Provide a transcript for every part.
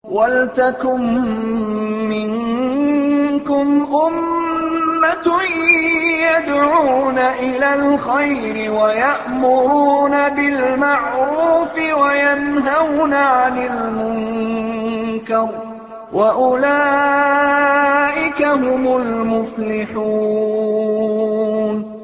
وَلْتَكُن مِّنكُمْ أُمَّةٌ يَدْعُونَ إِلَى الْخَيْرِ وَيَأْمُرُونَ بِالْمَعْرُوفِ وَيَنْهَوْنَ عَنِ الْمُنكَرِ ۚ وَأُولَٰئِكَ هُمُ الْمُفْلِحُونَ.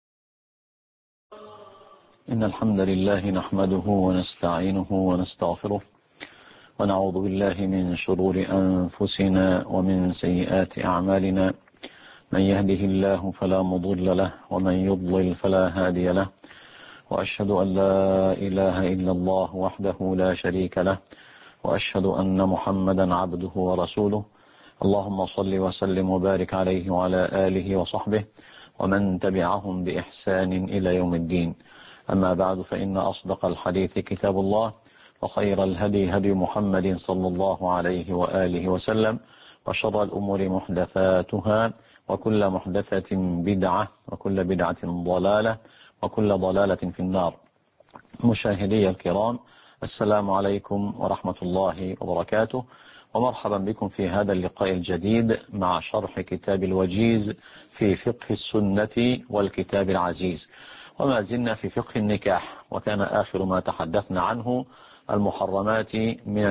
إن الحمد لله نحمده ونستعينه ونستغفره ونعوذ بالله من شرور أنفسنا ومن سيئات أعمالنا. من يهده الله فلا مضل له ومن يضلل فلا هادي له، وأشهد أن لا إله إلا الله وحده لا شريك له، وأشهد أن محمدا عبده ورسوله. اللهم صل وسلم وبارك عليه وعلى آله وصحبه ومن تبعهم بإحسان إلى يوم الدين. أما بعد، فإن أصدق الحديث كتاب الله، وخير الهدي هدي محمد صلى الله عليه وآله وسلم، وشر الأمور محدثاتها، وكل محدثة بدعة، وكل بدعة ضلالة، وكل ضلالة في النار. مشاهدي الكرام، السلام عليكم ورحمة الله وبركاته، ومرحبا بكم في هذا اللقاء الجديد مع شرح كتاب الوجيز في فقه السنة والكتاب العزيز. وما زلنا في فقه النكاح، وكان آخر ما تحدثنا عنه المحرمات من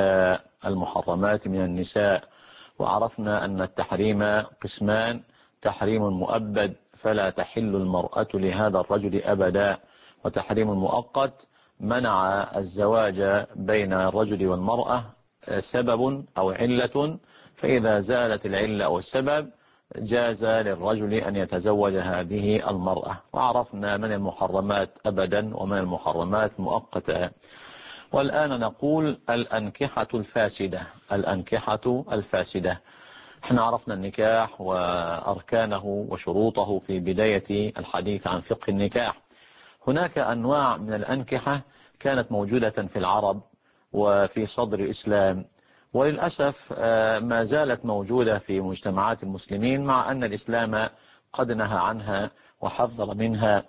النساء، وعرفنا أن التحريم قسمان: تحريم مؤبد فلا تحل المرأة لهذا الرجل أبدا، وتحريم مؤقت منع الزواج بين الرجل والمرأة سبب أو علة، فإذا زالت العلة أو السبب جاز للرجل أن يتزوج هذه المرأة. وعرفنا من المحرمات أبدا ومن المحرمات مؤقتا. والآن نقول الأنكحة الفاسدة. احنا عرفنا النكاح وأركانه وشروطه في بداية الحديث عن فقه النكاح. هناك أنواع من الأنكحة كانت موجودة في العرب وفي صدر الإسلام، وللأسف ما زالت موجودة في مجتمعات المسلمين، مع أن الإسلام قد نهى عنها وحذر منها.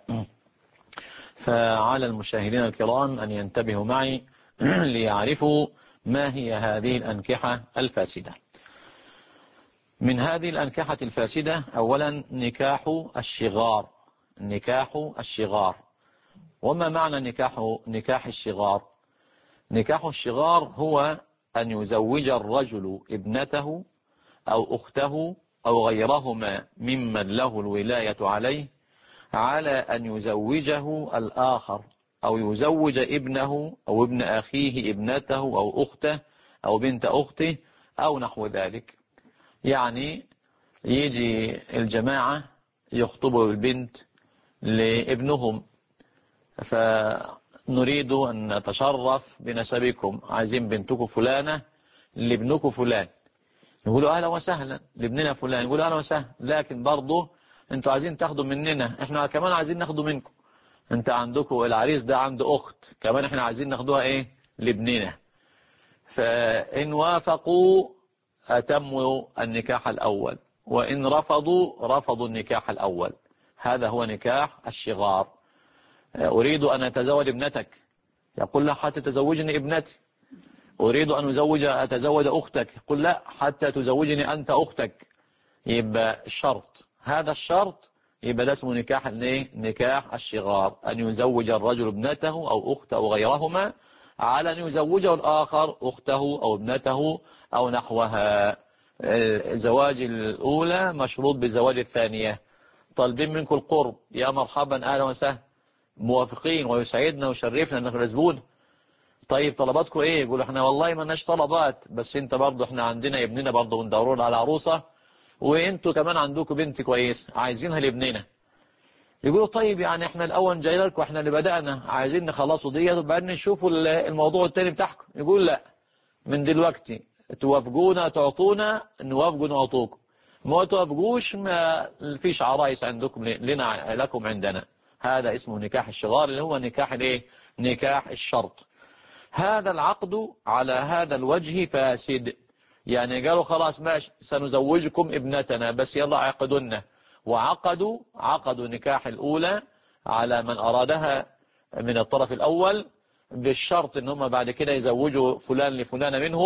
فعلى المشاهدين الكرام أن ينتبهوا معي ليعرفوا ما هي هذه الأنكحة الفاسدة. من هذه الأنكحة الفاسدة أولا نكاح الشغار. وما معنى نكاح الشغار؟ نكاح الشغار هو أن يزوج الرجل ابنته أو أخته أو غيرهما ممن له الولاية عليه على أن يزوجه الآخر، أو يزوج ابنه أو ابن أخيه ابنته أو أخته أو بنت أخته أو نحو ذلك. يعني يجي الجماعة يخطبوا البنت لابنهم، فنريد أن نتشرف بنسبكم، عايزين بنتكم فلانة لابنكم فلان. يقولوا أهلا وسهلا لابننا فلان، يقولوا أهلا وسهلا، لكن برضه انتوا عايزين تاخدوا مننا، احنا كمان عايزين ناخدوا منكم. انت عندكم العريس ده عنده أخت كمان، احنا عايزين ناخدوها لابننا. فإن وافقوا أتموا النكاح الأول، وإن رفضوا النكاح الأول. هذا هو نكاح الشغار. أريد أن أتزوج ابنتك، يقول لا حتى تزوجني ابنتي. أريد أن أتزوج أختك، يقول لا حتى تزوجني أنت أختك. يبقى الشرط، هذا الشرط، يبقى ده اسمه نكاح الشغار، أن يزوج الرجل ابنته أو أخته أو غيرهما على أن يزوجه الآخر أخته أو ابنته أو نحوها. الزواج الأولى مشروط بزواج الثانية. طالبين منكم القرب، يا مرحبا أهلا وسهلا، موافقين ويسعدنا ويشرفنا أنكم نسبون. طيب طلباتكم ايه؟ يقولوا احنا والله ما لناش طلبات، بس انت برضه احنا عندنا ابننا برضه بندور على عروسة، وانتوا كمان عندكم بنت كويس عايزينها لابننا. يقولوا طيب يعني احنا الاول جاي لكم، احنا اللي بدأنا، عايزين نخلصوا ديت وبعدين نشوفوا الموضوع التاني بتاعكم. يقول لا، من دلوقتي توافقونا تعطونا، نوافقوا نعطوكم، ما توافقوش ما فيش عرايس عندكم لكم عندنا. هذا اسمه نكاح الشغار، اللي هو نكاح الشرط. هذا العقد على هذا الوجه فاسد. يعني قالوا خلاص ماشي سنزوجكم ابنتنا، بس يلا عقدنا، عقدوا نكاح الأولى على من أرادها من الطرف الأول، بالشرط ان هم بعد كده يزوجوا فلان لفلانة منهم،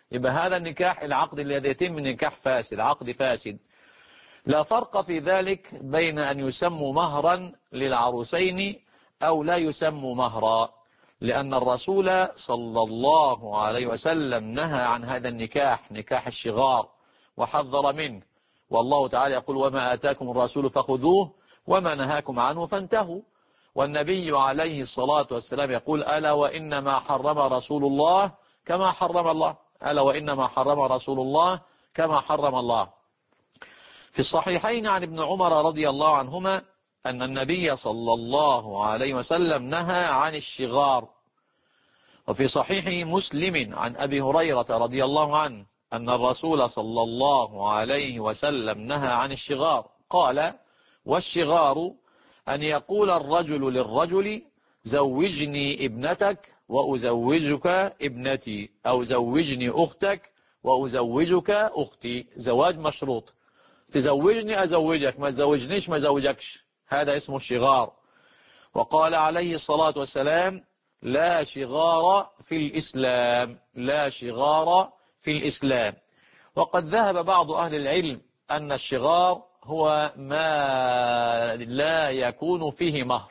يبقى هذا النكاح العقد الذي يتم من نكاح فاسد، عقد فاسد. لا فرق في ذلك بين أن يسموا مهرا للعروسين أو لا يسموا مهرا، لأن الرسول صلى الله عليه وسلم نهى عن هذا النكاح، نكاح الشغار، وحذر منه. والله تعالى يقول: وما آتاكم الرسول فخذوه وما نهاكم عنه فانتهوا. والنبي عليه الصلاة والسلام يقول: ألا وإنما حرم رسول الله كما حرم الله، ألا وإنما حرم رسول الله كما حرم الله. في الصحيحين عن ابن عمر رضي الله عنهما أن النبي صلى الله عليه وسلم نهى عن الشغار. وفي صحيح مسلم عن أبي هريرة رضي الله عنه أن الرسول صلى الله عليه وسلم نهى عن الشغار، قال: والشغار أن يقول الرجل للرجل: زوجني ابنتك وأزوجك ابنتي، أو زوجني أختك وأزوجك أختي، زواج مشروط. تزوجني أزوجك، ما تزوجنيش ما زوجكش، هذا اسمه الشغار. وقال عليه الصلاة والسلام: لا شغار في الإسلام، لا شغار في الإسلام. وقد ذهب بعض أهل العلم أن الشغار هو ما لا يكون فيه مهر.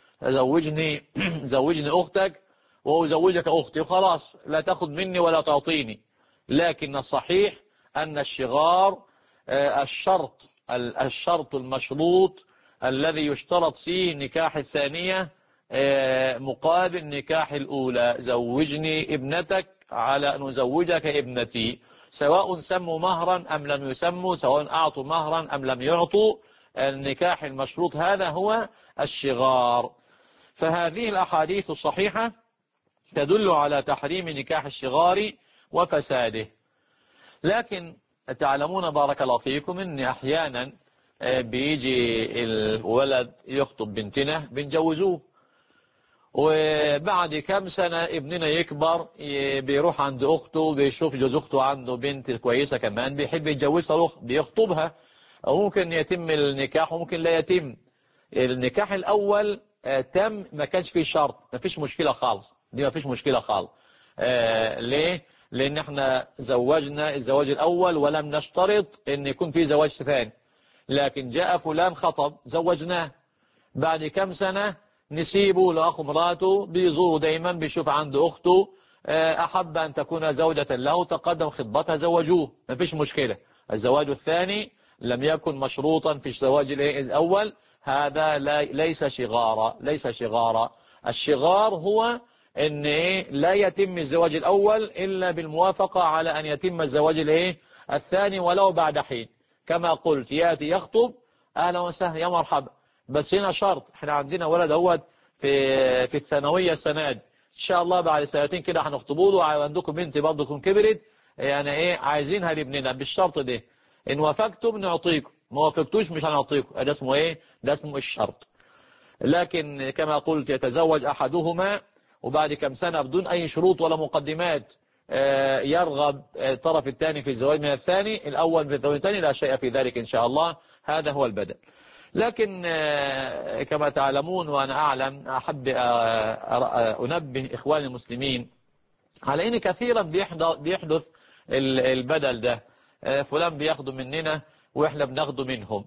زوجني أختك وأزوجك أختي، وخلاص لا تأخذ مني ولا تعطيني. لكن الصحيح أن الشغار الشرط المشروط الذي يشترط فيه نكاح الثانية مقابل نكاح الأولى. زوجني ابنتك على أن أزوجك ابنتي، سواء سموا مهرا أم لم يسموا، سواء أعطوا مهرا أم لم يعطوا، النكاح المشروط هذا هو الشغار. فهذه الأحاديث الصحيحة تدل على تحريم نكاح الشغار وفساده. لكن تعلمون بارك الله فيكم أن أحيانا بيجي الولد يخطب بنتنا بنجوزوه، وبعد كم سنة ابننا يكبر بيروح عند أخته بيشوف جوز أخته عنده بنت كويسة كمان بيحب يتجوزها، بيخطبها، أو ممكن يتم النكاح وممكن لا يتم. النكاح الأول تم، ما كانش فيه شرط، ما فيش مشكلة خالص، دي ما فيش مشكلة خالص. ليه؟ لأن احنا زوجنا الزواج الأول ولم نشترط أن يكون فيه زواج ثاني. لكن جاء فلان خطب زوجناه، بعد كم سنة نسيبه لأخو مراته، بيزوره دايما، بيشوف عنده أخته، أحب أن تكون زوجة له، تقدم خطبتها زوجوه، ما فيش مشكلة. الزواج الثاني لم يكن مشروطا في الزواج الأول، هذا ليس شغارا، ليس شغارا. الشغار هو ان لا يتم الزواج الأول إلا بالموافقة على أن يتم الزواج الثاني ولو بعد حين. كما قلت يأتي يخطب، أهلا وسهلا يا مرحبا، بس هنا شرط، احنا عندنا ولد اهوت في الثانوية السنة دي، ان شاء الله بعد سنتين كده هنخطبوا له، وعندكم بنت برضه تكون كبرت، يعني عايزينها لابننا بالشرط ده، ان وافقتم نعطيكم، ما وافقتوش مش هنعطيكم. ده اسمه ده اسمه الشرط. لكن كما قلت يتزوج أحدهما وبعد كم سنة بدون أي شروط ولا مقدمات يرغب الطرف الثاني في الزواج من الثاني الأول في الزواج الثاني، لا شيء في ذلك إن شاء الله، هذا هو البدء. لكن كما تعلمون وأنا أعلم، أحب أنبه إخواني المسلمين على أن كثيرا بيحدث البدل ده، فلان بياخده مننا وإحنا بناخده منهم.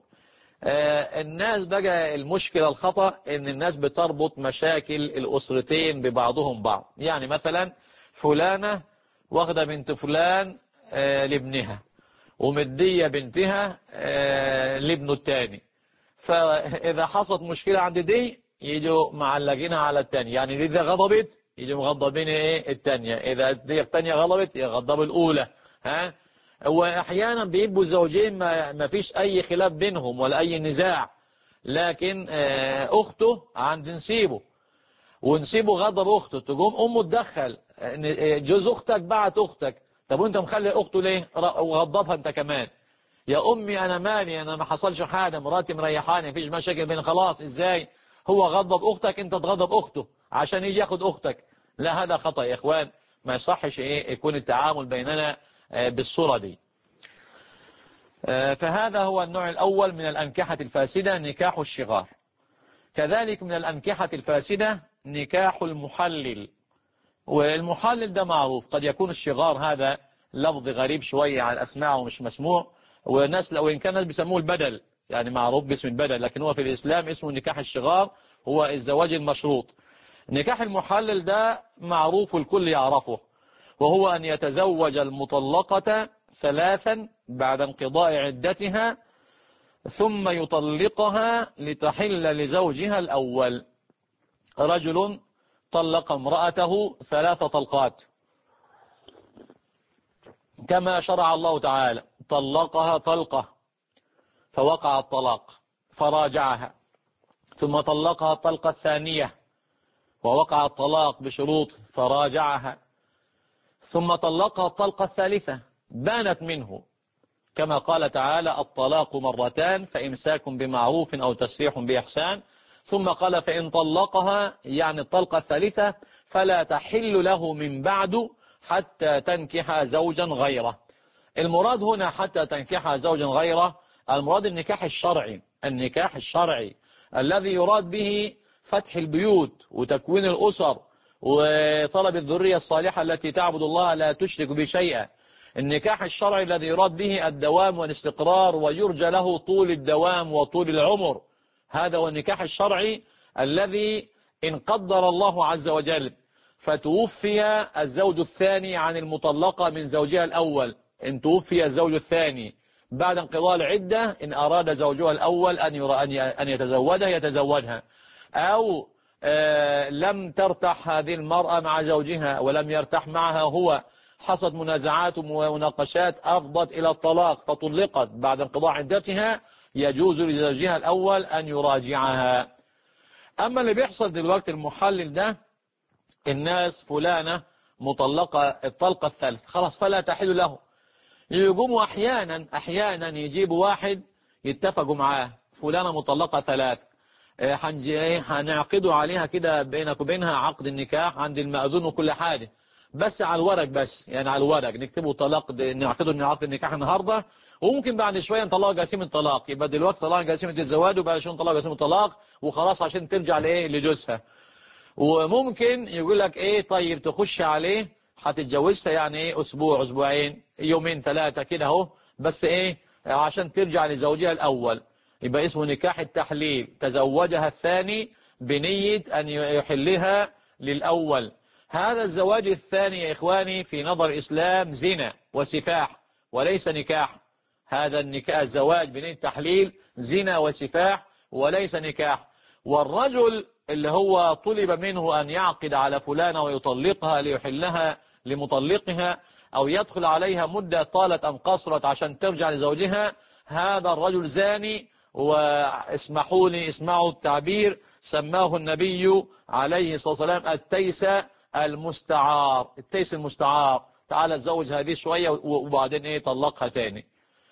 الناس بقى المشكلة الخطأ ان الناس بتربط مشاكل الأسرتين ببعضهم بعض. يعني مثلا فلانة واخدة بنت فلان لابنها، ومدية بنتها لابنه التاني، فإذا حصلت مشكلة عند دي يجوا معلقينها على التاني، يعني إذا غضبت يجوا مغضبين التانية، إذا دي التانية غضبت يغضبوا الأولى. وأحيانا بيبقوا الزوجين ما فيش أي خلاف بينهم ولا أي نزاع، لكن أخته عند نسيبه ونسيبه غضب أخته، تقوم أمه تدخل، جوز أختك بعت أختك، طب وأنت مخلي أخته ليه وغضبها أنت كمان؟ يا أمي أنا مالي، أنا ما حصلش حاجة، مراتي مريحاني، مفيش مشاكل بين، خلاص. إزاي هو غضب أختك أنت تغضب أخته عشان يجي ياخد أختك؟ لا، هذا خطأ يا إخوان، ما يصحش يكون التعامل بيننا بالصورة دي. فهذا هو النوع الأول من الأنكحة الفاسدة، نكاح الشغار. كذلك من الأنكحة الفاسدة نكاح المحلل، والمحلل ده معروف، قد يكون الشغار هذا لفظ غريب شوية على الأسماع ومش مسموع، والناس لو إن كان الناس بيسموه البدل، يعني معروف باسم البدل، لكن هو في الإسلام اسمه نكاح الشغار، هو الزواج المشروط. نكاح المحلل ده معروف الكل يعرفه، وهو أن يتزوج المطلقة 3 بعد انقضاء عدتها ثم يطلقها لتحل لزوجها الأول. رجل طلق امرأته 3 طلقات كما شرع الله تعالى، طلقها طلقة فوقع الطلاق فراجعها، ثم طلقها الطلقة الثانية ووقع الطلاق بشروط فراجعها، ثم طلقها الطلقة الثالثة بانت منه، كما قال تعالى الطلاق مرتان فإمساك بمعروف أو تسريح بإحسان، ثم قال فإن طلقها يعني الطلقة الثالثة فلا تحل له من بعد حتى تنكح زوجا غيره. المراد هنا حتى تنكح زوجا غيره، المراد النكاح الشرعي، النكاح الشرعي الذي يراد به فتح البيوت وتكوين الأسر وطلب الذرية الصالحة التي تعبد الله لا تشرك به شيئا. النكاح الشرعي الذي يراد به الدوام والاستقرار ويرجى له طول الدوام وطول العمر، هذا هو النكاح الشرعي الذي إن قدر الله عز وجل فتوفي الزوج الثاني عن المطلقة من زوجها الأول، إن توفي الزوج الثاني بعد انقضاء العدة، إن أراد زوجها الأول أن يتزوجها يتزوجها، أو لم ترتاح هذه المرأة مع زوجها ولم يرتاح معها هو، حصلت منازعات ومناقشات أفضت إلى الطلاق فطلقت بعد انقضاء عدتها، يجوز لزوجها الأول أن يراجعها. أما اللي بيحصل دلوقتي المحلل ده، الناس فلانة مطلقة الطلقة الثالثة خلاص فلا تحل له، يقوموا أحيانا يجيبوا واحد يتفقوا معاه فلانة مطلقة 3 هنعقدوا عليها كده بينك وبينها عقد النكاح عند المأذون وكل حاجة، بس على الورق، بس يعني على الورق نكتبوا طلاق، نعقدوا عقد النكاح النهارده وممكن بعد شويه نطلقوا جسيم الطلاق، يبقى دلوقتي طلقنا جسيمة الزواج وبعد شويه نطلقوا جسيم الطلاق وخلاص عشان ترجع لايه لجوزها. وممكن يقول لك ايه طيب تخش عليه هتتجوزها يعني ايه اسبوع اسبوعين يومين 3 كده اهو، بس ايه عشان ترجع لزوجها الاول، يبقى اسمه نكاح التحليل، تزوجها الثاني بنية ان يحلها للاول. هذا الزواج الثاني يا إخواني في نظر الإسلام زنا وسفاح وليس نكاح، هذا النكاح الزواج بنية التحليل زنا وسفاح وليس نكاح. والرجل اللي هو طلب منه أن يعقد على فلانة ويطلقها ليحلها لمطلقها أو يدخل عليها مدة طالت أم قصرت عشان ترجع لزوجها، هذا الرجل زاني، واسمحوا لي اسمعوا التعبير سماه النبي عليه الصلاة والسلام التيس المستعار، التيس المستعار، تعال تزوج هذه شوية وبعدين ايه طلقها تاني.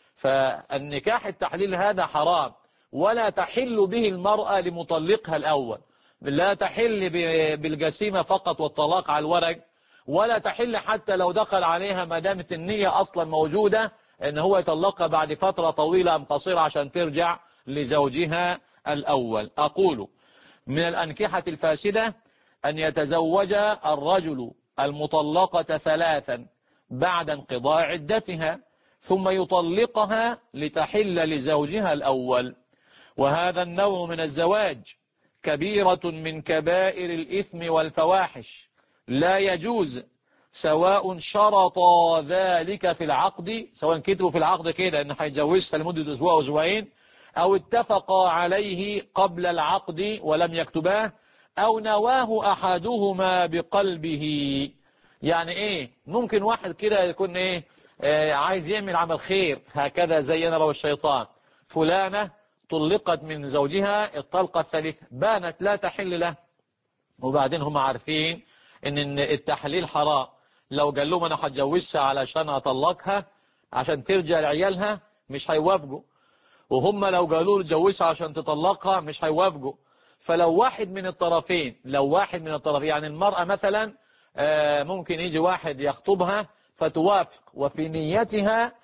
فالنكاح التحليل هذا حرام، ولا تحل به المرأة لمطلقها الأول، لا تحل بالجسيمة فقط والطلاق على الورق، ولا تحل حتى لو دخل عليها ما دامت النية أصلا موجودة ان هو يطلقها بعد فترة طويلة أم قصيرة عشان ترجع لزوجها الأول. أقول من الأنكحة الفاسدة أن يتزوج الرجل المطلقة 3 بعد انقضاء عدتها ثم يطلقها لتحل لزوجها الأول، وهذا النوع من الزواج كبيرة من كبائر الإثم والفواحش، لا يجوز سواء شرطا ذلك في العقد، سواء كتبوا في العقد كده أن هيتجوزها لمدة أسبوع أو أسبوعين، أو اتفقا عليه قبل العقد ولم يكتباه، أو نواه أحدهما بقلبه. يعني إيه؟ ممكن واحد كده يكون إيه عايز يعمل عمل خير هكذا زي أنا والشيطان، فلانة طلقت من زوجها الطلقة الثالثة بانت لا تحل له، وبعدين هم عارفين إن التحليل حرام، لو قال لهم أنا هتجوزها علشان أطلقها عشان ترجع لعيالها مش هيوافقوا، وهم لو قالوا له تجوزها عشان تطلقها مش هيوافقوا. فلو واحد من الطرفين، يعني المرأة مثلا ممكن يجي واحد يخطبها فتوافق وفي نيتها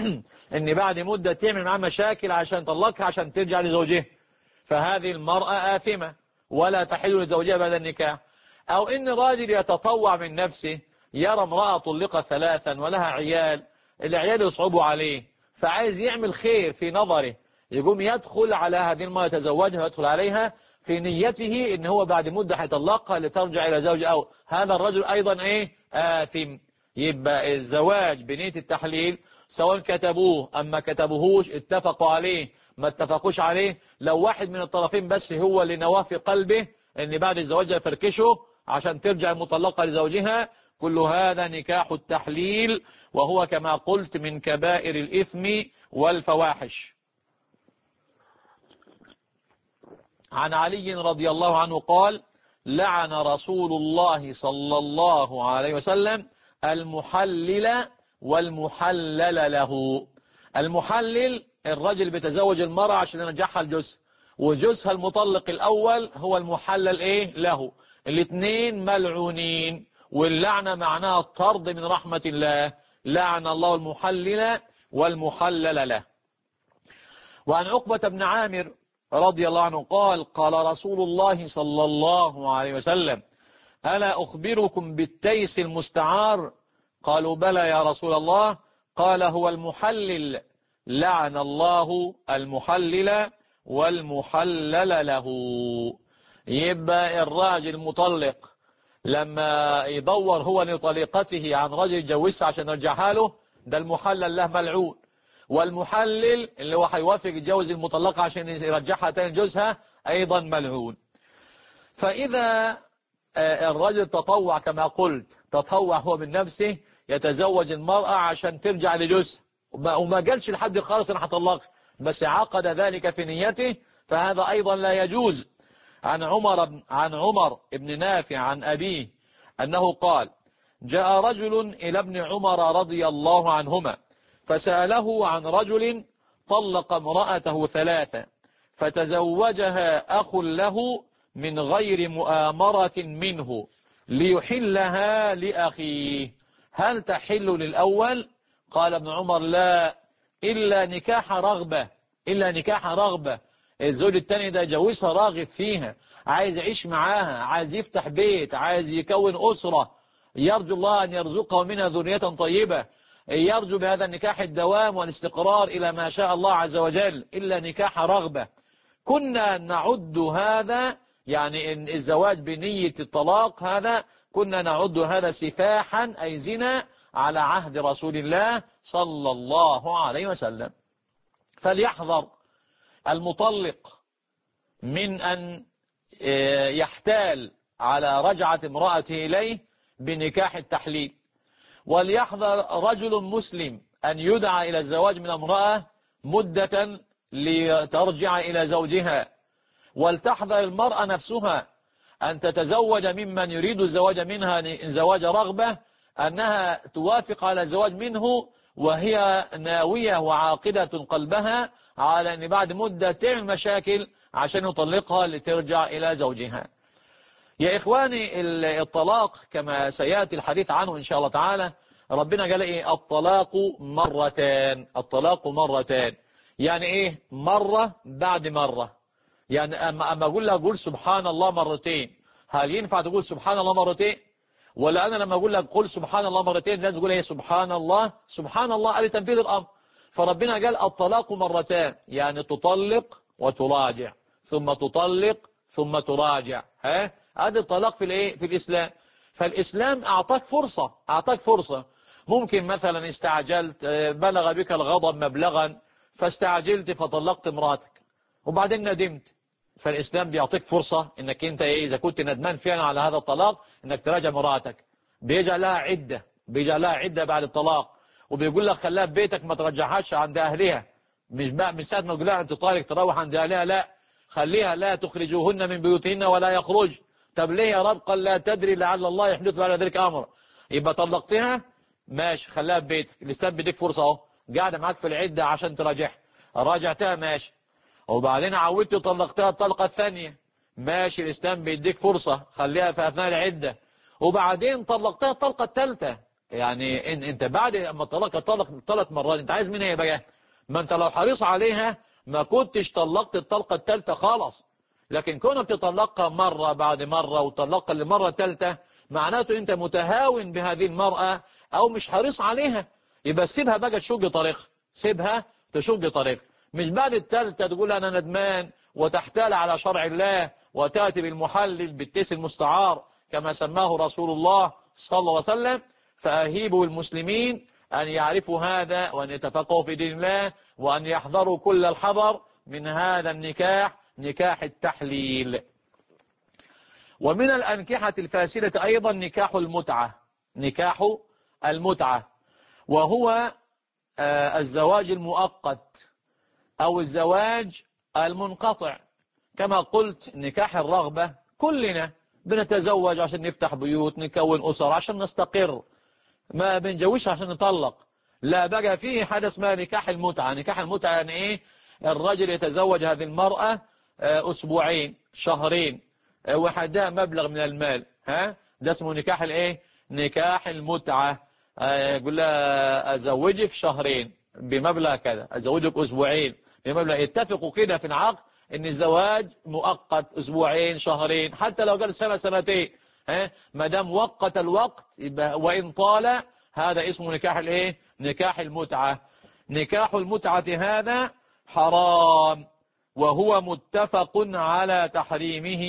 ان بعد مدة تعمل معاه مشاكل عشان تطلقها عشان ترجع لزوجها، فهذه المرأة آثمة ولا تحل لزوجها بعد النكاح. او ان راجل يتطوع من نفسه يرى امرأة طلقت 3 ولها عيال، العيال يصعبوا عليه، فعايز يعمل خير في نظره، يقوم يدخل على هذه المرأة يتزوجها ويدخل عليها في نيته ان هو بعد مدة هيطلقها لترجع الى زوجها، او هذا الرجل ايضا ايه آثم. يبقى الزواج بنية التحليل سواء كتبوه اما كتبوهوش، اتفقوا عليه ما اتفقوش عليه، لو واحد من الطرفين بس هو اللي نواه في قلبه ان بعد الزواج يفركشه عشان ترجع المطلقة لزوجها، كل هذا نكاح التحليل، وهو كما قلت من كبائر الإثم والفواحش. عن علي رضي الله عنه قال: لعن رسول الله صلى الله عليه وسلم المحلل والمحلل له. المحلل الرجل بيتزوج المرأة عشان يرجعها لجوزها، وجوزها المطلق الأول هو المحلل إيه له. الاثنين ملعونين، واللعنة معناها الطرد من رحمة الله. لعن الله المحلل والمحلل له. وعن عقبة بن عامر رضي الله عنه قال: قال رسول الله صلى الله عليه وسلم: ألا أخبركم بالتيس المستعار؟ قالوا: بلى يا رسول الله. قال: هو المحلل، لعن الله المحلل والمحلل له. يبقى الراجل المطلق لما يدور هو لطليقته عن رجل يتجوزها عشان يرجعها له، ده المحلل له ملعون. والمحلل اللي هو هيوافق يتجوز المطلقة عشان يرجعها تاني لجوزها أيضا ملعون. فإذا الرجل تطوع كما قلت، تطوع هو من نفسه يتزوج المرأة عشان ترجع لجوزها، وما قالش لحد خالص أنا هطلقها، بس عقد ذلك في نيته، فهذا أيضا لا يجوز. عن عمر بن نافع عن أبيه أنه قال: جاء رجل إلى ابن عمر رضي الله عنهما فسأله عن رجل طلق امرأته 3 فتزوجها أخ له من غير مؤامرة منه ليحلها لأخيه، هل تحل للأول؟ قال ابن عمر: لا، إلا نكاح رغبة، إلا نكاح رغبة. الزوج الثاني ده جوزها راغب فيها، عايز يعيش معاها، عايز يفتح بيت، عايز يكون أسرة، يرجو الله أن يرزقه منها ذرية طيبة، يرجو بهذا النكاح الدوام والاستقرار إلى ما شاء الله عز وجل، إلا نكاح رغبة. كنا نعد هذا يعني إن الزواج بنية الطلاق هذا كنا نعد هذا سفاحا أي زنا على عهد رسول الله صلى الله عليه وسلم. فليحذر المطلق من أن يحتال على رجعة امرأته إليه بنكاح التحليل. وليحذر رجل مسلم أن يدعى إلى الزواج من امرأة مدة لترجع إلى زوجها. ولتحذر المرأة نفسها أن تتزوج ممن يريد الزواج منها زواج رغبة، أنها توافق على الزواج منه وهي ناوية وعاقدة قلبها على أن بعد مدة تعمل مشاكل عشان يطلقها لترجع إلى زوجها. يا إخواني، الطلاق كما سيأتي الحديث عنه إن شاء الله تعالى، ربنا قال إيه؟ الطلاق مرتان. الطلاق مرتان يعني إيه؟ مرة بعد مرة. يعني أما أقول لها قول سبحان الله مرتين، هل ينفع تقول سبحان الله مرتين؟ ولا أنا لما أقول لك قول سبحان الله مرتين لازم تقول إيه؟ سبحان الله سبحان الله لتنفيذ الأمر. فربنا قال الطلاق مرتان، يعني تطلق وتراجع ثم تطلق ثم تراجع. هذا الطلاق في الايه؟ في الإسلام. فالإسلام أعطاك فرصة. ممكن مثلا استعجلت، بلغ بك الغضب مبلغا فاستعجلت فطلقت امراتك وبعدين ندمت، فالإسلام بيعطيك فرصة انك انت إذا كنت ندمان فعلا على هذا الطلاق انك تراجع مراتك. بيجعل لها عدة بعد الطلاق، وبيقول لك خليها في بيتك ما ترجعهاش عند أهلها. مش بقى من ساعة ما تقول لها أنت طالق تروح عند أهلها، لا، خليها لا تخرجوهن من بيوتهن ولا يخرج. طب ليه يا رب؟ قال لا تدري لعل الله يحدث بعد ذلك أمر. يبقى طلقتها ماشي، خليها في بيتك، الإسلام بيديك فرصة أهو، قاعدة معاك في العدة عشان تراجعها، راجعتها ماشي، وبعدين عودت طلقتها الطلقة الثانية ماشي، الإسلام بيديك فرصة خليها في أثناء العدة، وبعدين طلقتها الطلقة الثالثة. يعني انت بعد ما طلق 3 مرات انت عايز منها ايه بقى؟ ما انت لو حريص عليها ما كنتش طلقت الطلقة الثالثة خالص. لكن كونك تطلقها مرة بعد مرة وطلقها للمرة الثالثة معناته أنت متهاون بهذه المرأة أو مش حريص عليها، يبقى سيبها بقى تشق طريقها، سيبها تشق طريقها، مش بعد الثالثة تقول أنا ندمان وتحتال على شرع الله وتأتي بالمحلل بالتيس المستعار كما سماه رسول الله صلى الله عليه وسلم. فأهيبوا المسلمين أن يعرفوا هذا وأن يتفقهوا في دين الله وأن يحذروا كل الحذر من هذا النكاح، نكاح التحليل. ومن الأنكحة الفاسدة أيضا نكاح المتعة، نكاح المتعة وهو الزواج المؤقت أو الزواج المنقطع. كما قلت نكاح الرغبة كلنا بنتزوج عشان نفتح بيوت، نكون أسر عشان نستقر، ما بنجوش عشان نطلق. لا، بقى فيه حاجة اسمها نكاح المتعة. نكاح المتعة يعني ايه؟ الرجل يتزوج هذه المرأة أسبوعين شهرين وحدها مبلغ من المال، ده اسمه نكاح الايه؟ نكاح المتعة. يقول لها أزوجك شهرين بمبلغ كذا، أزوجك أسبوعين بمبلغ، يتفقوا كده في العقد ان الزواج مؤقت أسبوعين شهرين، حتى لو قال سنة سنتين، ما دام وقت الوقت يبقى وإن طال هذا اسمه نكاح الايه؟ نكاح المتعة. نكاح المتعة هذا حرام وهو متفق على تحريمه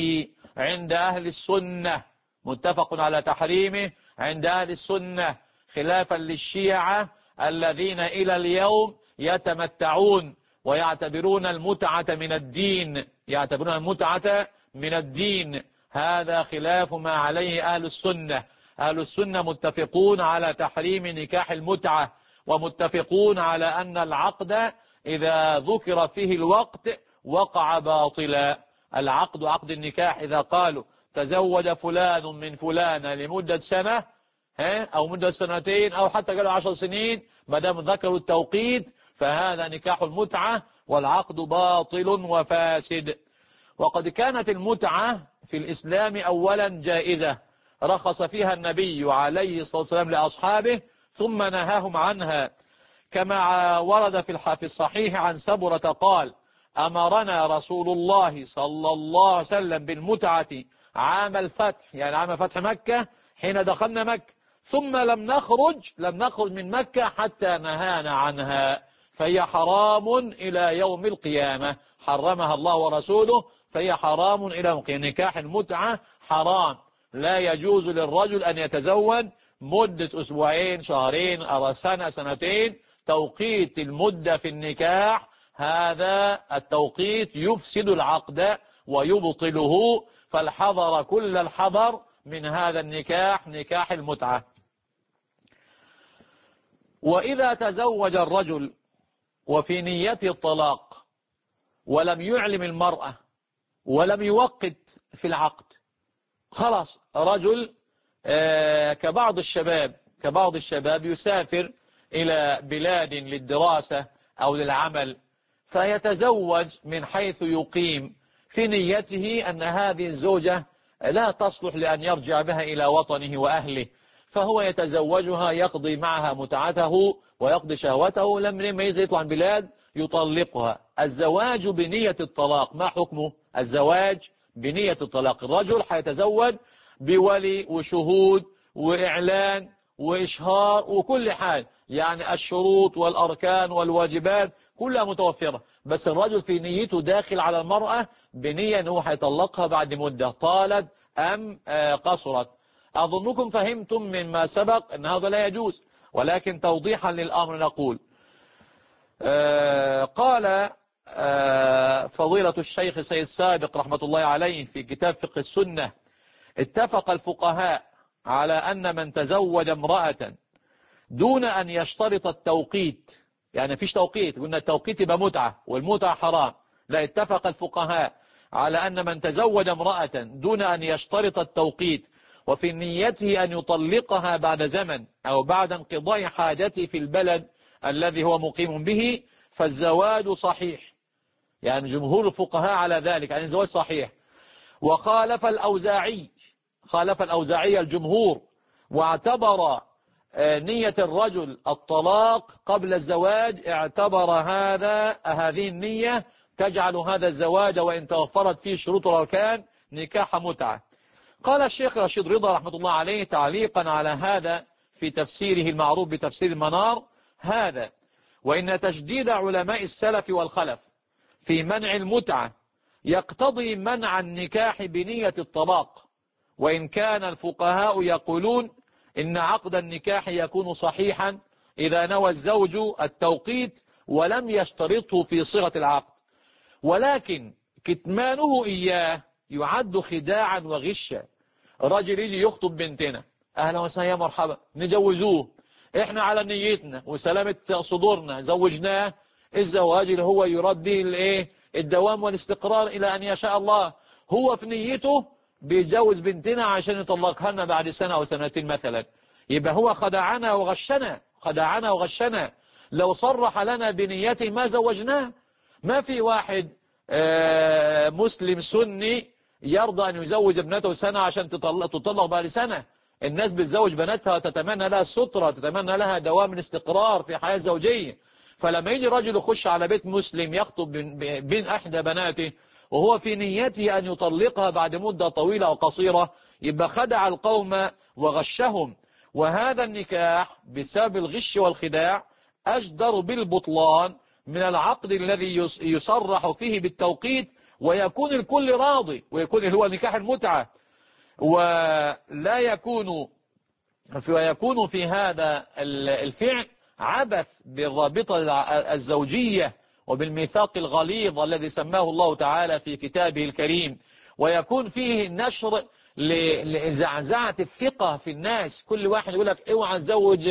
عند أهل السنة، متفق على تحريمه عند أهل السنة، خلافا للشيعة الذين إلى اليوم يتمتعون ويعتبرون المتعة من الدين، يعتبرون المتعة من الدين. هذا خلاف ما عليه أهل السنة. أهل السنة متفقون على تحريم نكاح المتعة، ومتفقون على أن العقد إذا ذكر فيه الوقت وقع باطلا. العقد عقد النكاح إذا قالوا تزوج فلان من فلانة لمدة سنة أو مدة سنتين أو حتى قالوا 10 سنين، ما دام ذكروا التوقيت فهذا نكاح المتعة والعقد باطل وفاسد. وقد كانت المتعة في الإسلام أولا جائزة، رخص فيها النبي عليه الصلاة والسلام لأصحابه ثم نهاهم عنها، كما ورد في الصحيح عن سبرة قال أمرنا رسول الله صلى الله عليه وسلم بالمتعة عام الفتح، يعني عام فتح مكة حين دخلنا مكة، ثم لم نخرج من مكة حتى نهانا عنها، فهي حرام إلى يوم القيامة، حرمها الله ورسوله فهي حرام إلى يوم القيامة. نكاح المتعة حرام، لا يجوز للرجل أن يتزوج مدة أسبوعين شهرين أو سنة سنتين. توقيت المدة في النكاح هذا التوقيت يفسد العقد ويبطله، فالحذر كل الحذر من هذا النكاح، نكاح المتعة. وإذا تزوج الرجل وفي نيته الطلاق ولم يعلم المرأة ولم يوقت في العقد، خلاص رجل كبعض الشباب يسافر إلى بلاد للدراسة أو للعمل فيتزوج من حيث يقيم في نيته أن هذه الزوجة لا تصلح لأن يرجع بها إلى وطنه وأهله، فهو يتزوجها يقضي معها متعته ويقضي شهوته، لما يطلع البلاد يطلقها. الزواج بنية الطلاق ما حكمه؟ الزواج بنية الطلاق، الرجل حيتزوج بولي وشهود وإعلان وإشهار وكل حال، يعني الشروط والأركان والواجبات كلها متوفرة، بس الرجل في نيته داخل على المرأة بنية أنه هيطلقها بعد مدة طالت أم قصرت. أظنكم فهمتم مما سبق أن هذا لا يجوز، ولكن توضيحا للأمر نقول قال فضيلة الشيخ سيد سابق رحمة الله عليه في كتاب فقه السنة: اتفق الفقهاء على أن من تزوج امرأة دون أن يشترط التوقيت، يعني فيش توقيت، قلنا التوقيت يبقى متعة والمتعة حرام، لا، اتفق الفقهاء على أن من تزوج امرأة دون أن يشترط التوقيت وفي نيته أن يطلقها بعد زمن أو بعد انقضاء حاجته في البلد الذي هو مقيم به فالزواج صحيح، يعني جمهور الفقهاء على ذلك، يعني الزواج صحيح. وخالف الأوزاعي الجمهور، واعتبر نية الرجل الطلاق قبل الزواج، اعتبر هذه النية تجعل هذا الزواج وإن توفرت فيه شروط الأركان نكاح متعة. قال الشيخ رشيد رضا رحمة الله عليه تعليقا على هذا في تفسيره المعروف بتفسير المنار: هذا وإن تشديد علماء السلف والخلف في منع المتعة يقتضي منع النكاح بنية الطلاق، وإن كان الفقهاء يقولون إن عقد النكاح يكون صحيحا إذا نوى الزوج التوقيت ولم يشترطه في صيغة العقد، ولكن كتمانه إياه يعد خداعا وغشا. رجل يجي يخطب بنتنا، أهلا وسهلا يا مرحبا، نجوزوه، إحنا على نيتنا وسلامة صدورنا زوجناه. الزواج اللي هو يراد به الدوام والاستقرار إلى أن يشاء الله، هو في نيته بيتجوز بنتنا عشان يطلقها لنا بعد سنة أو سنتين مثلا. يبقى هو خدعنا وغشنا. لو صرح لنا بنيته ما زوجناه. ما في واحد مسلم سني يرضى أن يزوج ابنته سنة عشان تطلق بعد سنة. الناس بتزوج بناتها وتتمنى لها السترة، تتمنى لها دوام الاستقرار في حياة زوجية. فلما يجي رجل يخش على بيت مسلم يخطب بين أحدى بناته وهو في نيته أن يطلقها بعد مدة طويلة أو قصيرة، يبقى خدع القوم وغشهم. وهذا النكاح بسبب الغش والخداع أجدر بالبطلان من العقد الذي يصرح فيه بالتوقيت ويكون الكل راضي، ويكون هو نكاح المتعة، ولا يكون في هذا الفعل عبث بالرابطة الزوجية وبالميثاق الغليظ الذي سماه الله تعالى في كتابه الكريم، ويكون فيه نشر لزعزعة الثقة في الناس. كل واحد يقول لك اوعى تزوج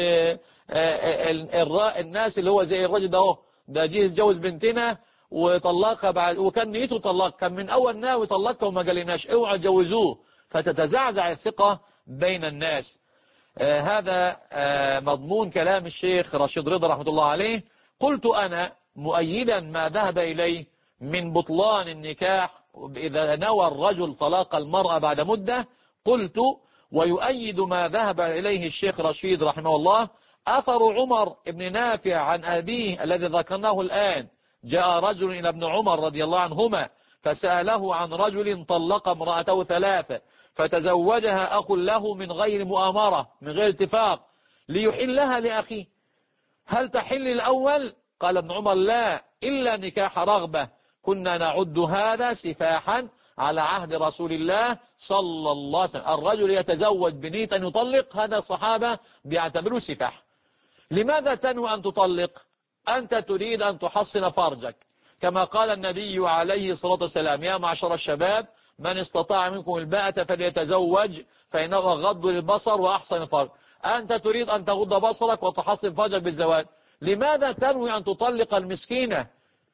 الناس اللي هو زي الراجل ده جه يتجوز بنتنا وطلقها بعد، وكان نيته طلق، كان من اول ناوي طلقها وما قالناش، اوعى تجوزوه، فتتزعزع الثقة بين الناس. هذا مضمون كلام الشيخ رشيد رضا رحمة الله عليه. قلت أنا مؤيدا ما ذهب إليه من بطلان النكاح إذا نوى الرجل طلاق المرأة بعد مدة. قلت ويؤيد ما ذهب إليه الشيخ رشيد رحمه الله أثر عمر بن نافع عن أبيه الذي ذكرناه الآن. جاء رجل إلى ابن عمر رضي الله عنهما فسأله عن رجل طلق امرأته 3 فتزوجها أخ له من غير مؤامرة، من غير اتفاق، ليحلها لأخيه. هل تحل الأول؟ قال ابن عمر لا، إلا نكاح رغبة، كنا نعد هذا سفاحا على عهد رسول الله صلى الله عليه وسلم. الرجل يتزوج بنية أن يطلق، هذا الصحابة بيعتبروه سفاح. لماذا تنوي أن تطلق؟ أنت تريد أن تحصن فرجك، كما قال النبي عليه الصلاة والسلام: يا معشر الشباب من استطاع منكم الباءة فليتزوج فإنه أغض للبصر وأحسن الفرج. أنت تريد أن تغض بصرك وتحصن فرجك بالزواج، لماذا تنوي أن تطلق المسكينة؟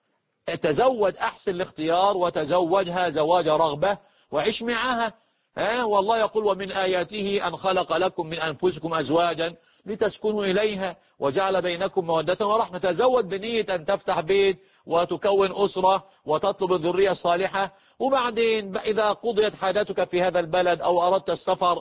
تزوج أحسن الاختيار وتزوجها زواج رغبة وعيش معها. والله يقول: ومن آياته أن خلق لكم من أنفسكم أزواجا لتسكنوا إليها وجعل بينكم مودة ورحمة. تزوج بنية أن تفتح بيت وتكون أسرة وتطلب الذرية الصالحة، وبعدين إذا قضيت حاجتك في هذا البلد أو أردت السفر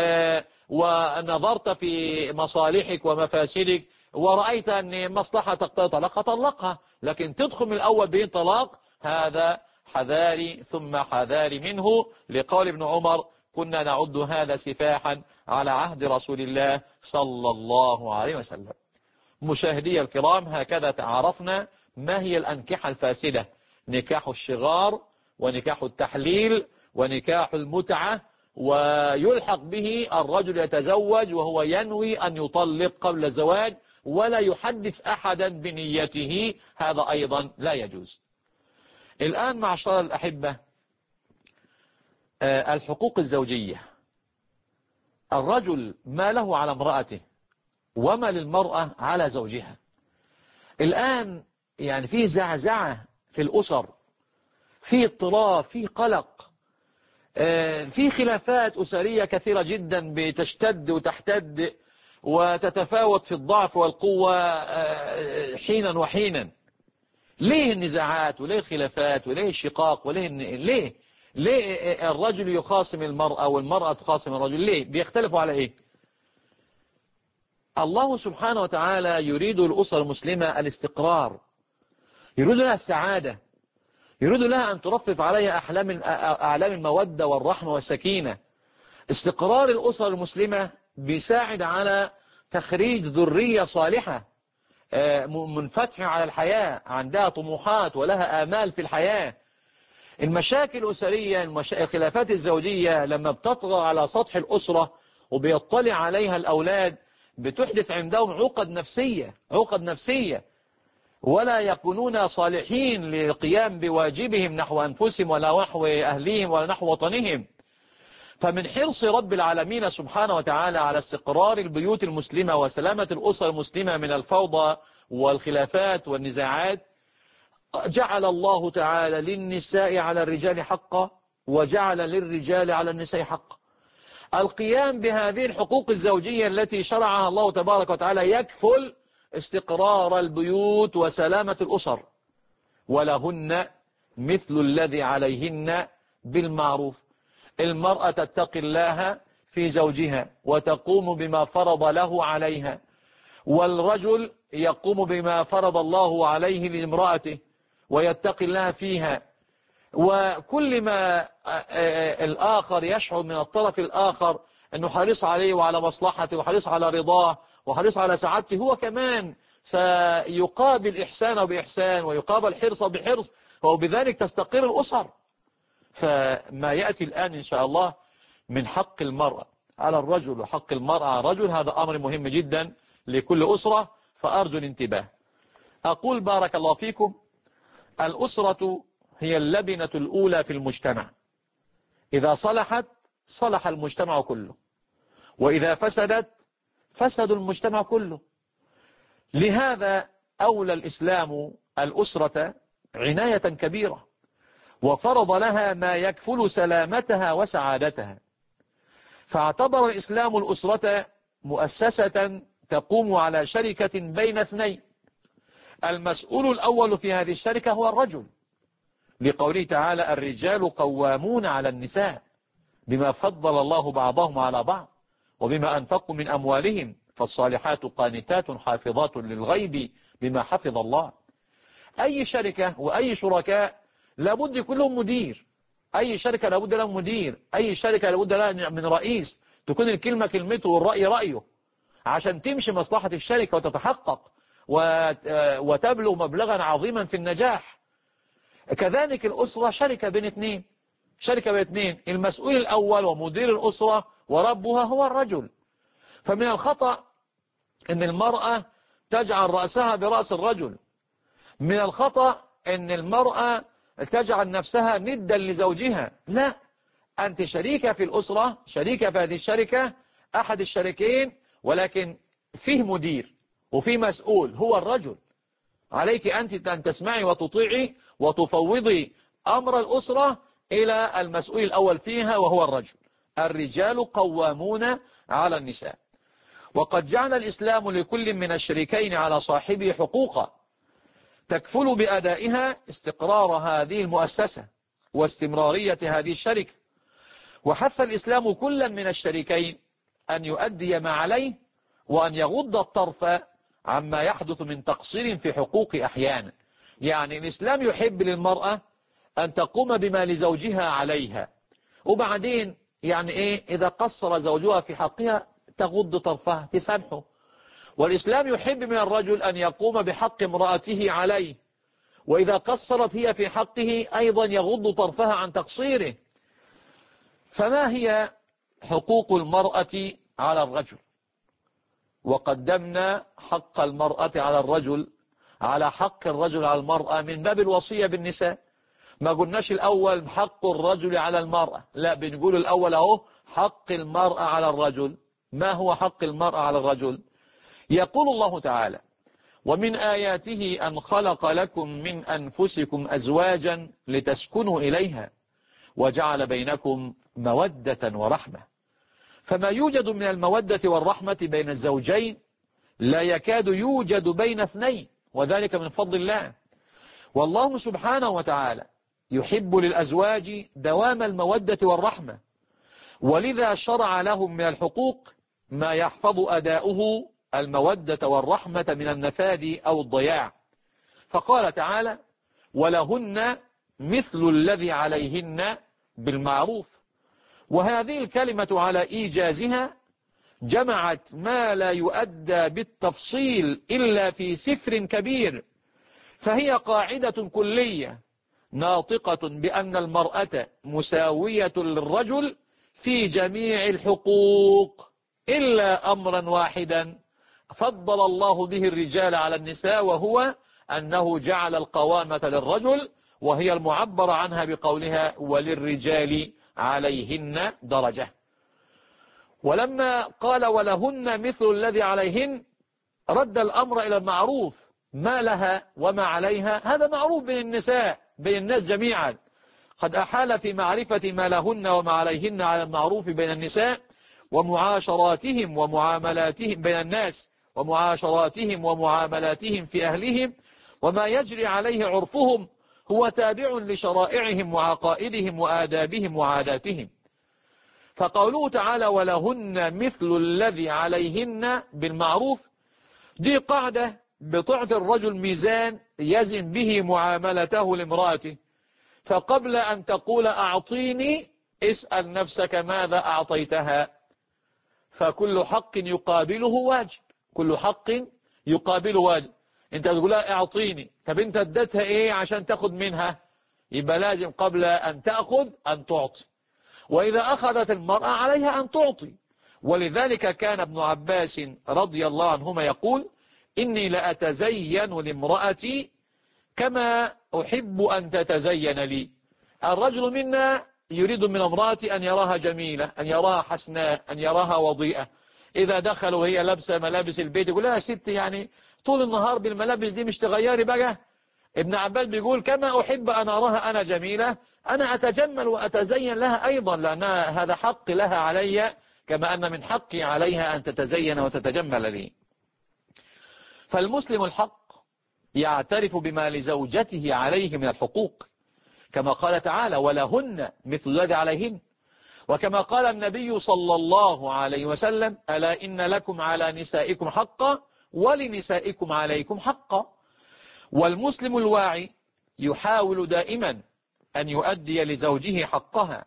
ونظرت في مصالحك ومفاسدك ورأيت أن مصلحة تقتضي طلاق طلقها، لكن تدخل من الأول بين طلاق، هذا حذاري ثم حذاري منه، لقول ابن عمر: كنا نعد هذا سفاحا على عهد رسول الله صلى الله عليه وسلم. مشاهدي الكرام، هكذا تعرفنا ما هي الأنكحة الفاسدة: نكاح الشغار ونكاح التحليل ونكاح المتعة، ويلحق به الرجل يتزوج وهو ينوي أن يطلق قبل الزواج ولا يحدث أحدا بنيته، هذا أيضا لا يجوز. الآن معشر الأحبة، الحقوق الزوجية. الرجل ما له على امرأته وما للمرأة على زوجها. الآن يعني في زعزعة في الأسر، في اضطراب، في قلق، في خلافات أسرية كثيرة جدا بتشتد وتحتد وتتفاوت في الضعف والقوة حينا وحينا. ليه النزاعات وليه الخلافات وليه الشقاق ليه الرجل يخاصم المرأة والمرأة تخاصم الرجل؟ ليه بيختلفوا على ايه؟ الله سبحانه وتعالى يريد الأسرة المسلمة الاستقرار، يريد لها السعادة، يريد لها أن ترفف عليها أعلام المودة والرحمة والسكينة. استقرار الأسرة المسلمة بيساعد على تخريج ذرية صالحة منفتحة على الحياة، عندها طموحات ولها آمال في الحياة. المشاكل الأسرية، الخلافات الزوجية لما بتطغى على سطح الأسرة وبيطلع عليها الأولاد بتحدث عندهم عقد نفسية، ولا يكونون صالحين للقيام بواجبهم نحو أنفسهم ولا نحو أهليهم ولا نحو وطنهم. فمن حرص رب العالمين سبحانه وتعالى على استقرار البيوت المسلمة وسلامة الأسر المسلمة من الفوضى والخلافات والنزاعات، جعل الله تعالى للنساء على الرجال حقا، وجعل للرجال على النساء حقا. القيام بهذه الحقوق الزوجية التي شرعها الله تبارك وتعالى يكفل استقرار البيوت وسلامة الأسر. ولهن مثل الذي عليهن بالمعروف. المرأة تتقي الله في زوجها وتقوم بما فرض له عليها، والرجل يقوم بما فرض الله عليه لامرأته ويتقي الله فيها. وكل ما الآخر يشعر من الطرف الآخر أنه حريص عليه وعلى مصلحته وحريص على رضاه وحريص على سعادته، هو كمان سيقابل إحسانه بإحسان ويقابل حرصه بحرص، وبذلك تستقر الأسر. فما يأتي الآن إن شاء الله من حق المرأة على الرجل وحق المرأة على الرجل، هذا أمر مهم جدا لكل أسرة، فأرجو الانتباه. أقول بارك الله فيكم: الأسرة هي اللبنة الأولى في المجتمع، إذا صلحت صلح المجتمع كله، وإذا فسدت فسد المجتمع كله. لهذا أولى الإسلام الأسرة عناية كبيرة، وفرض لها ما يكفل سلامتها وسعادتها. فاعتبر الإسلام الأسرة مؤسسة تقوم على شركة بين اثنين، المسؤول الأول في هذه الشركة هو الرجل، لقوله تعالى: الرجال قوامون على النساء بما فضل الله بعضهم على بعض وبما أنفقوا من أموالهم فالصالحات قانتات حافظات للغيب بما حفظ الله. أي شركة وأي شركاء لابد يكون لهم مدير، أي شركة لابد لهم مدير، أي شركة لابد لها من رئيس تكون الكلمة كلمته والرأي رأيه عشان تمشي مصلحة الشركة وتتحقق وتبلغ مبلغا عظيما في النجاح. كذلك الأسرة شركة بين اثنين، المسؤول الأول ومدير الأسرة وربها هو الرجل. فمن الخطأ أن المرأة تجعل رأسها برأس الرجل، من الخطأ أن المرأة تجعل نفسها ندا لزوجها. لا، أنت شريكة في الأسرة، شريكة في هذه الشركة، أحد الشريكين، ولكن فيه مدير وفيه مسؤول هو الرجل. عليك أنت أن تسمعي وتطيعي وتفوضي أمر الأسرة إلى المسؤول الأول فيها وهو الرجل. الرجال قوامون على النساء. وقد جعل الإسلام لكل من الشريكين على صاحبه حقوقا تكفل بأدائها استقرار هذه المؤسسة واستمرارية هذه الشركة. وحث الإسلام كل من الشريكين أن يؤدي ما عليه وأن يغض الطرف عما يحدث من تقصير في حقوق أحيانا. يعني الإسلام يحب للمرأة أن تقوم بما لزوجها عليها، وبعدين يعني إيه إذا قصر زوجها في حقها تغض طرفها تسامحه. والإسلام يحب من الرجل أن يقوم بحق امرأته عليه، وإذا قصرت هي في حقه أيضا يغض طرفها عن تقصيره. فما هي حقوق المرأة على الرجل؟ وقدمنا حق المرأة على الرجل على حق الرجل على المرأة من باب الوصية بالنساء. ما قلناش الأول حق الرجل على المرأة، لا، بنقول الأول أهو حق المرأة على الرجل. ما هو حق المرأة على الرجل؟ يقول الله تعالى: ومن آياته أن خلق لكم من أنفسكم أزواجا لتسكنوا إليها وجعل بينكم مودة ورحمة. فما يوجد من المودة والرحمة بين الزوجين لا يكاد يوجد بين اثنين، وذلك من فضل الله. والله سبحانه وتعالى يحب للأزواج دوام المودة والرحمة، ولذا شرع لهم من الحقوق ما يحفظ أداؤه المودة والرحمة من النفاد أو الضياع. فقال تعالى: ولهن مثل الذي عليهن بالمعروف. وهذه الكلمة على إيجازها جمعت ما لا يؤدى بالتفصيل إلا في سفر كبير، فهي قاعدة كلية ناطقة بأن المرأة مساوية للرجل في جميع الحقوق إلا أمرا واحدا فضل الله به الرجال على النساء، وهو أنه جعل القوامة للرجل، وهي المعبر عنها بقولها وللرجال عليهن درجة. ولما قال ولهن مثل الذي عليهن رد الأمر إلى المعروف، ما لها وما عليها هذا معروف بين النساء، بين الناس جميعا. قد أحال في معرفة ما لهن وما عليهن على المعروف بين النساء ومعاشراتهم ومعاملاتهم بين الناس، ومعاشراتهم ومعاملاتهم في أهلهم، وما يجري عليه عرفهم هو تابع لشرائعهم وعقائدهم وآدابهم وعاداتهم. فقوله تعالى ولهن مثل الذي عليهن بالمعروف، دي قاعدة بتعطي الرجل ميزان يزن به معاملته لامرأته. فقبل أن تقول أعطيني اسأل نفسك ماذا أعطيتها، فكل حق يقابله واجب، كل حق يقابله واجب. انت تقول لها اعطيني، طب انت اديتها ايه عشان تاخد منها؟ يبقى لازم قبل أن تأخذ أن تعطي، وإذا أخذت المرأة عليها أن تعطي. ولذلك كان ابن عباس رضي الله عنهما يقول إني لأتزين لامرأتي كما أحب أن تتزين لي. الرجل منا يريد من امرأتي أن يراها جميلة، أن يراها حسناء، أن يراها وضيئة. إذا دخل وهي لابسة ملابس البيت يقول لها ست يعني طول النهار بالملابس دي مش تغيري بقى. ابن عباس بيقول كما أحب أن أراها أنا جميلة أنا أتجمل وأتزين لها أيضا، لأن هذا حق لها علي كما أن من حقي عليها أن تتزين وتتجمل لي. فالمسلم الحق يعترف بما لزوجته عليه من الحقوق، كما قال تعالى ولهن مثل الذي عليهن، وكما قال النبي صلى الله عليه وسلم ألا إن لكم على نسائكم حقا ولنسائكم عليكم حقا. والمسلم الواعي يحاول دائما أن يؤدي لزوجه حقها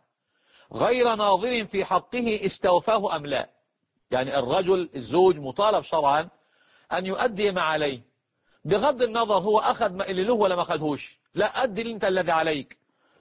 غير ناظر في حقه استوفاه أم لا. يعني الرجل الزوج مطالب شرعا أن يؤدي ما عليه بغض النظر هو أخذ ما اللي له ولا ما أخذهوش، لا أدي أنت الذي عليك،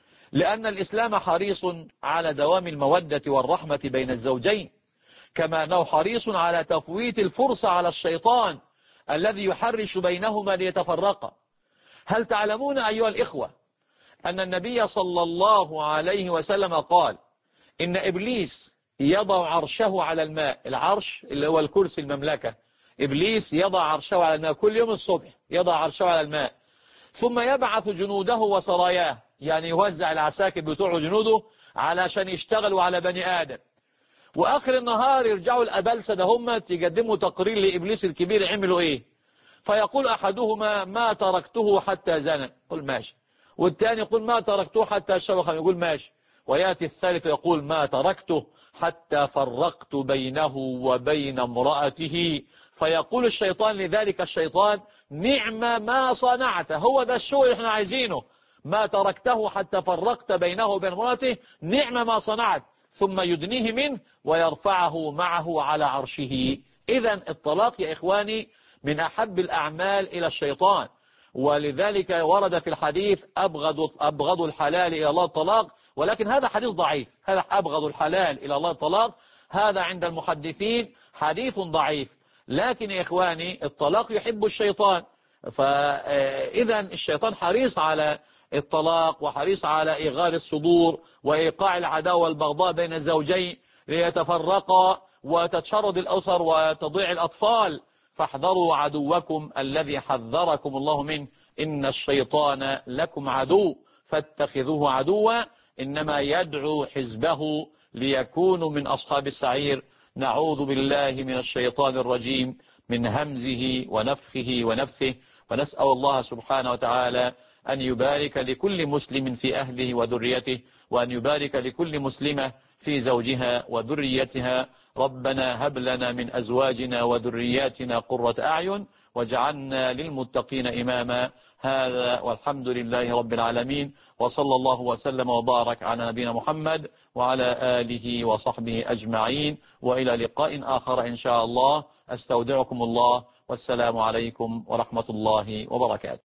لأن الإسلام حريص على دوام المودة والرحمة بين الزوجين، كما أنه حريص على تفويت الفرصة على الشيطان الذي يحرش بينهما ليتفرقا. هل تعلمون أيها الإخوة أن النبي صلى الله عليه وسلم قال إن إبليس يضع عرشه على الماء، العرش اللي هو الكرسي المملكة، إبليس يضع عرشه على الماء كل يوم الصبح، يضع عرشه على الماء ثم يبعث جنوده وسراياه، يعني يوزع العساكر بتوع جنوده علشان يشتغلوا على بني آدم، وآخر النهار يرجعوا الأبلسة ده هم يقدموا تقرير لإبليس الكبير عملوا إيه. فيقول أحدهما ما تركته حتى زنى، قل ماشي، والثاني يقول ما تركته حتى شرخ، يقول ماشي، ويأتي الثالث يقول ما تركته حتى فرقت بينه وبين امرأته. فيقول الشيطان لذلك الشيطان نعم ما صنعت، هو ده الشغل اللي احنا عايزينه، ما تركته حتى فرقت بينه وبين امرأته، نعم ما صنعت، ثم يدنيه منه ويرفعه معه على عرشه. إذن الطلاق يا إخواني من أحب الأعمال إلى الشيطان، ولذلك ورد في الحديث أبغض الحلال إلى الله الطلاق، ولكن هذا حديث ضعيف، هذا أبغض الحلال إلى الله الطلاق، هذا عند المحدثين حديث ضعيف. لكن يا إخواني الطلاق يحب الشيطان، فإذا الشيطان حريص على الطلاق وحريص على إيغار الصدور وإيقاع العداوة والبغضاء بين الزوجين ليتفرقا وتتشرد الأسر وتضيع الأطفال. فاحذروا عدوكم الذي حذركم الله منه إن الشيطان لكم عدو فاتخذوه عدوا إنما يدعو حزبه ليكونوا من أصحاب السعير. نعوذ بالله من الشيطان الرجيم من همزه ونفخه ونفثه، ونسأل الله سبحانه وتعالى أن يبارك لكل مسلم في أهله وذريته، وأن يبارك لكل مسلمة في زوجها وذريتها. ربنا هب لنا من أزواجنا وذرياتنا قرة أعين واجعلنا للمتقين إماما. هذا والحمد لله رب العالمين، وصلى الله وسلم وبارك على نبينا محمد وعلى آله وصحبه أجمعين، وإلى لقاء آخر إن شاء الله. أستودعكم الله، والسلام عليكم ورحمة الله وبركاته.